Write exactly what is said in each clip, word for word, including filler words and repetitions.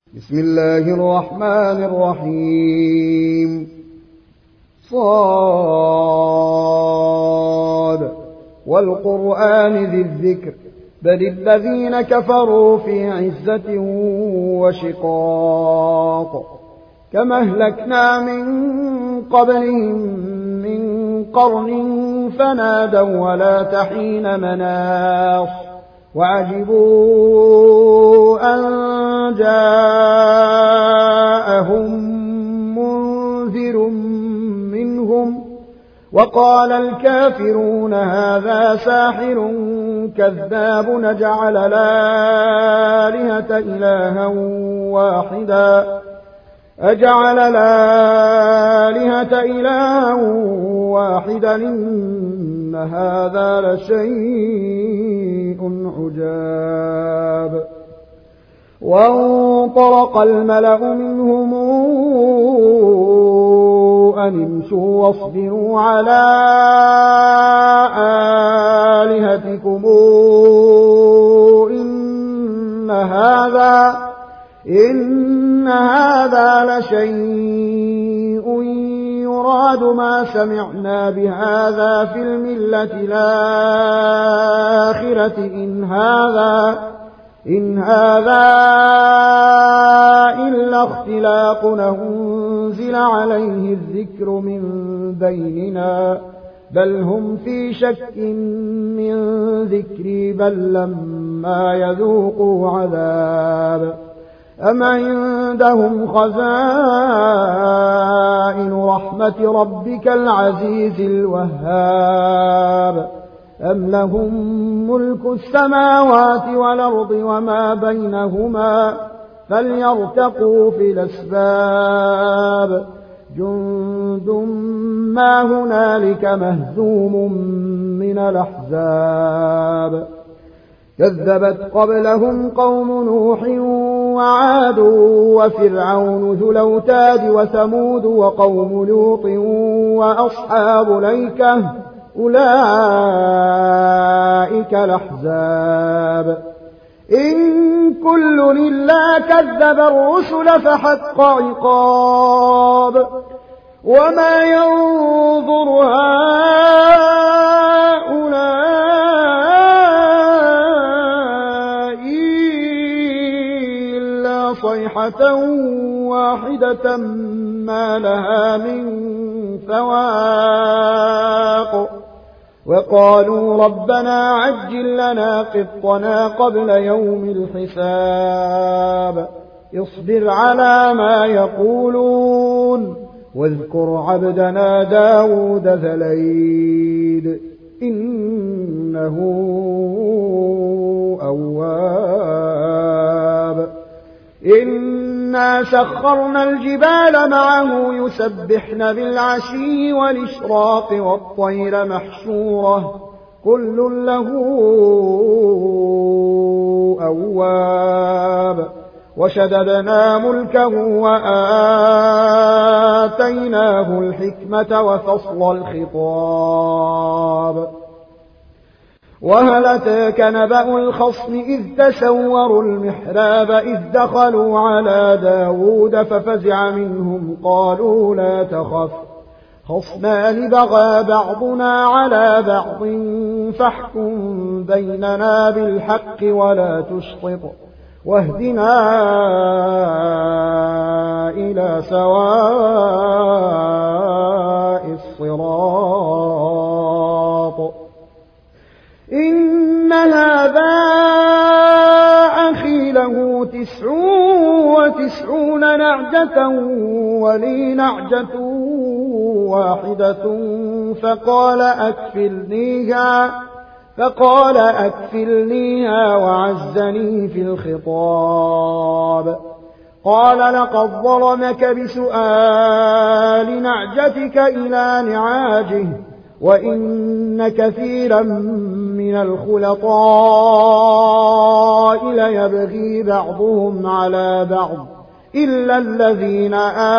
بسم الله الرحمن الرحيم. صاد والقرآن ذي الذكر بل الذين كفروا في عزة وشقاق كما أهلكنا من قبلهم من قرن فنادوا ولا تحين مناص وعجبوا أن جاءهم منذر منهم وقال الكافرون هذا ساحر كذاب نجعل الآلهة إلها واحدا أجعل الآلهة إلها واحدا إن هذا لشيء عجاب. وانطلق الملأ منهم أن امشوا واصبروا على آلهتكم إن هذا إن هذا لشيء يراد ما سمعنا بهذا في الملة الآخرة إن هذا إن هذا إلا اختلاق أنزل عليه الذكر من بيننا بل هم في شك من ذكري بل لما يذوقوا عذاب أم عندهم خزائن رحمة ربك العزيز الوهاب أم لهم ملك السماوات والأرض وما بينهما فليرتقوا في الأسباب جند ما هنالك مهزوم من الأحزاب كذبت قبلهم قوم نوح وعاد وفرعون ذو الأوتاد وثمود وقوم لوط وأصحاب الأيكة أولئك الأحزاب إن كل إلا كذب الرسل فحق عقاب وما ينظر هؤلاء إلا صيحة واحدة ما لها من فواق وقالوا ربنا عجل لنا قطنا قبل يوم الحساب اصبر على ما يقولون واذكر عبدنا داود ذا الأيد إنه أواب إنا سخرنا الجبال معه يسبحن بالعشي والإشراق والطير محشورة كل له أواب وشددنا ملكه وآتيناه الحكمة وفصل الخطاب وهل أتاك نبأ الخصم إذ تسوروا المحراب إذ دخلوا على داود ففزع منهم قالوا لا تخف خصمان بغى بعضنا على بعض فاحكم بيننا بالحق ولا تشطط واهدنا إلى سواء الصراط إن هذا أخي له تسع وتسعون نعجة ولي نعجة واحدة فقال أكفلنيها فقال أكفلنيها وعزني في الخطاب قال لقد ظلمك بسؤال نعجتك إلى نعاجه وإن كثيرا من الخلطاء ليبغي بعضهم على بعض إلا الذين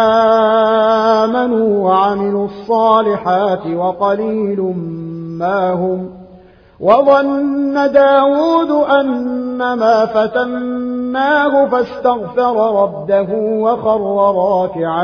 آمنوا وعملوا الصالحات وقليل ما هم وظن داود أن ما فتناه فاستغفر ربه وخر راكعا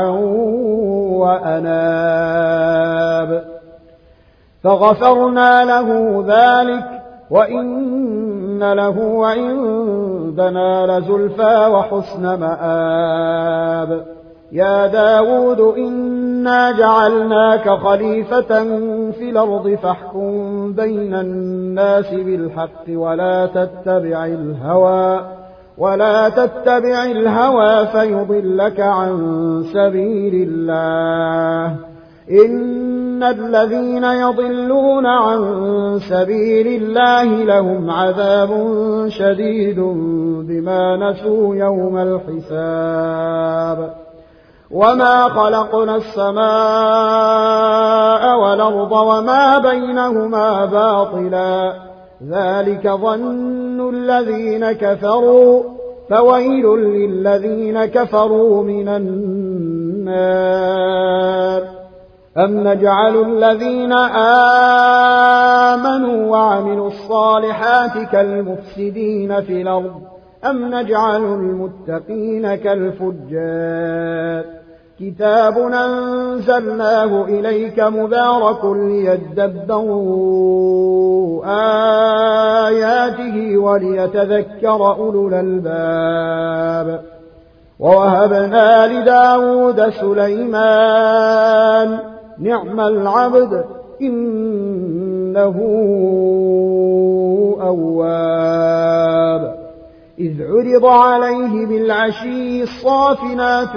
وأناب فغفرنا له ذلك وإن له عندنا لزلفى وحسن مآب يا داود إنا جعلناك خليفة في الأرض فاحكم بين الناس بالحق ولا تتبع الهوى ولا تتبع الهوى فيضلك عن سبيل الله إن الذين يضلون عن سبيل الله لهم عذاب شديد بما نسوا يوم الحساب وما خلقنا السماء والأرض وما بينهما باطلا ذلك ظن الذين كفروا فويل للذين كفروا من النار أم نجعل الذين آمنوا وعملوا الصالحات كالمفسدين في الأرض أم نجعل المتقين كالفجار كتاب أنزلناه إليك مبارك ليدبروا آياته وليتذكر أولو الألباب ووهبنا لداود سليمان نعم العبد إنه أواب إذ عرض عليه بالعشي الصافنات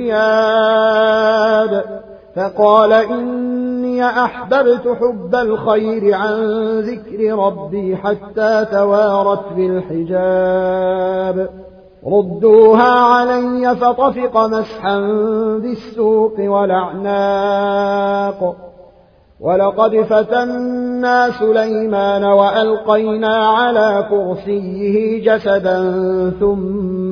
الجياد فقال إني أحببت حب الخير عن ذكر ربي حتى توارت بالحجاب ردوها علي فطفق مسحا بالسوق والأعناق ولقد فتنا سليمان وألقينا على كرسيه جسدا ثم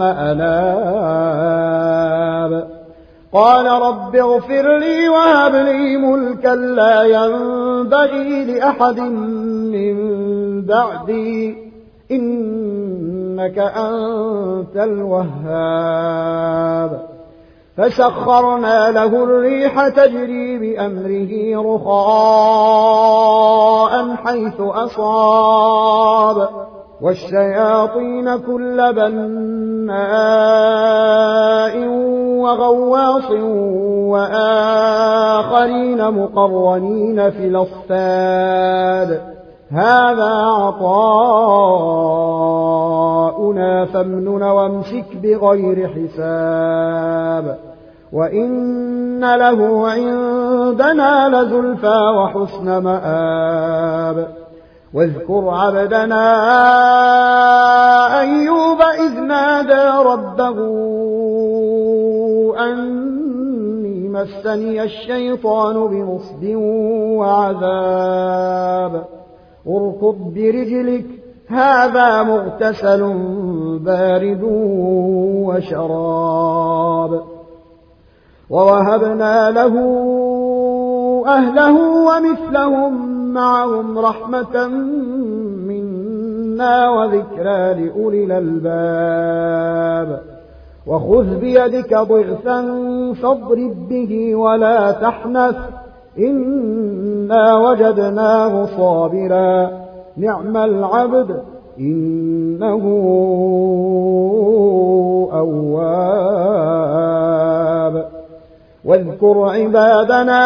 أناب قال رب اغفر لي وهب لي ملكا لا ينبغي لأحد من بعدي إنك أنت الوهاب فسخرنا له الريح تجري بأمره رخاء حيث أصاب والشياطين كل بناء وغواص وآخرين مقرنين في الأصفاد هذا عطاؤنا فامنن وامسك بغير حساب وإن له عندنا لزلفى وحسن مآب واذكر عبدنا أيوب إذ نادى ربه أني مسني الشيطان بنصب وعذاب اركض برجلك هذا مغتسل بارد وشراب ووهبنا له أهله ومثلهم معهم رحمة منا وذكرى لأولي الألباب وخذ بيدك ضغثا فاضرب به ولا تحنث إنا وجدناه صابرا نعم العبد إنه أواب واذكر عبادنا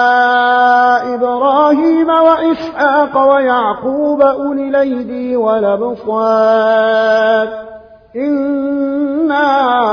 إبراهيم وإسحاق ويعقوب أولي الأيدي والأبصار إنا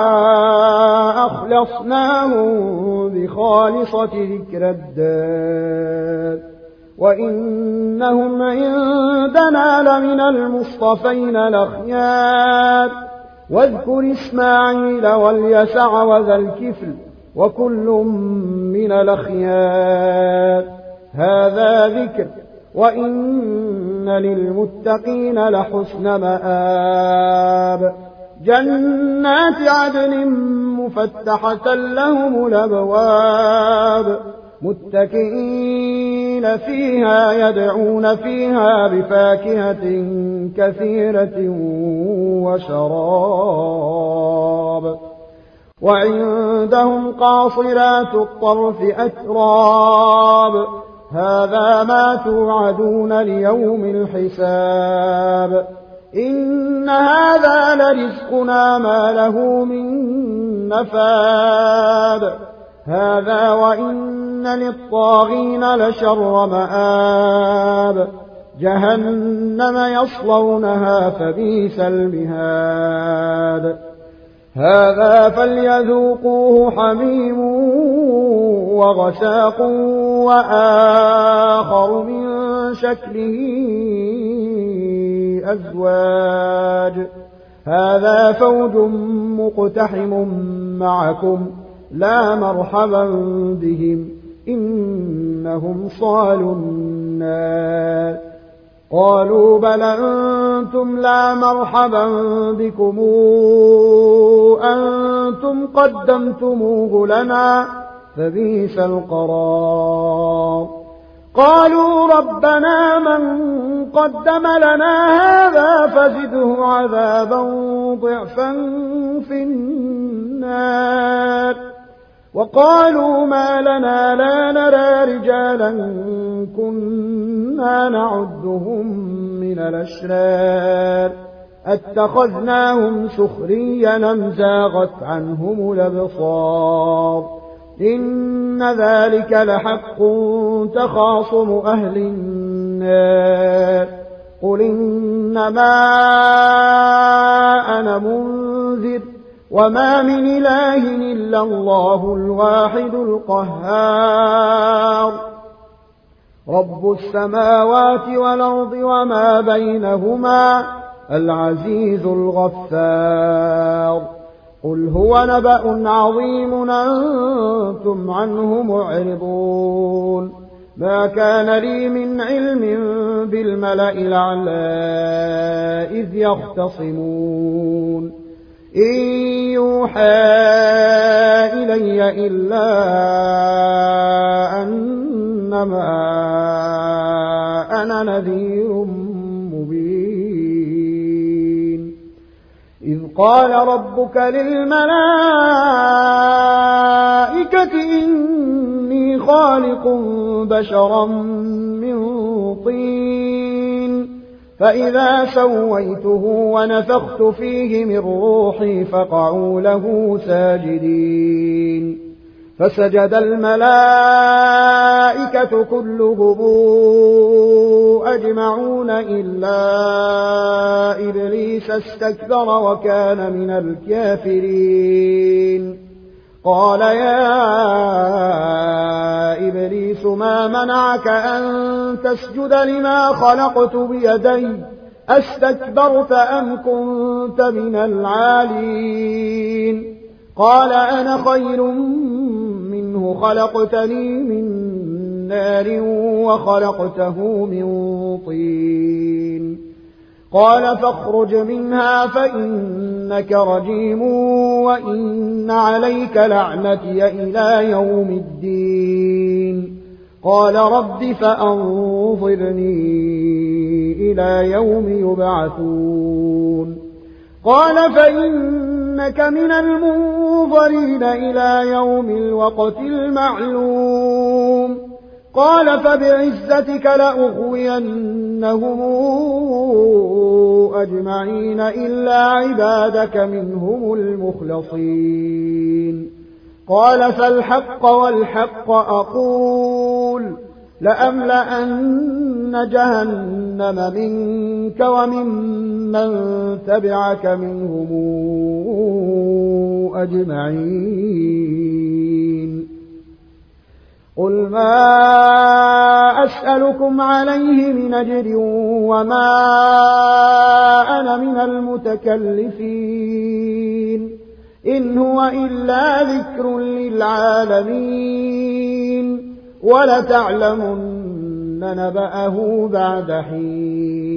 أخلصناهم بخالصة ذكر الدار وإنهم عندنا لمن المصطفين الأخيار واذكر إسماعيل واليسع وذا الكفل وكل من الأخيار هذا ذكر وإن للمتقين لحسن مآب جنات عدن مفتحة لهم الأبواب متكئين خالدين فيها يدعون فيها بفاكهة كثيرة وشراب وعندهم قاصرات الطرف أتراب هذا ما توعدون ليوم الحساب إن هذا لرزقنا ما له من نفاد هذا وإن للطاغين لشر مآب جهنم يصلونها فبئس المهاد هذا فليذوقوه حميم وغساق وآخر من شكله أزواج هذا فوج مقتحم معكم لا مرحبا بهم إنهم صالوا النار قالوا بل أنتم لا مرحبا بكم أنتم قدمتموه لنا فبئس القرار قالوا ربنا من قدم لنا هذا فزده عذابا ضعفا في النار وقالوا ما لنا لا نرى رجالا كنا نعدهم من الأشرار اتخذناهم سخريا أم زاغت عنهم الأبصار إن ذلك لحق تخاصم أهل النار قل إنما أنا منذر وما من إله إلا الله الواحد القهار رب السماوات والأرض وما بينهما العزيز الغفار قل هو نبأ عظيم أنتم عنه معرضون ما كان لي من علم بالملأ الأعلى إذ يختصمون إن يوحى إلي إلا أنما أنا نذير مبين إذ قال ربك للملائكة إني خالق بشرا من طين فإذا سويته ونفخت فيه من روحي فقعوا له ساجدين فسجد الملائكة كلهم أجمعون إلا إبليس استكبر وكان من الكافرين قال يا إبليس ما منعك أن تسجد لما خلقت بيدي أستكبرت أم كنت من العالين قال أنا خير منه خلقتني من نار وخلقته من طين قال فاخرج منها فإنك رجيم وإن عليك لعنتي إلى يوم الدين قال رب فأنظرني إلى يوم يبعثون قال فإنك من المنظرين إلى يوم الوقت المعلوم قال فبعزتك لأغوينهم أجمعين إلا عبادك منهم المخلصين قال فالحق والحق أقول لأملأن جهنم منك وممن تبعك منهم أجمعين قل ما أسألكم عليه من أجر وما أنا من المتكلفين إن هو إلا ذكر للعالمين ولتعلمن نبأه بعد حين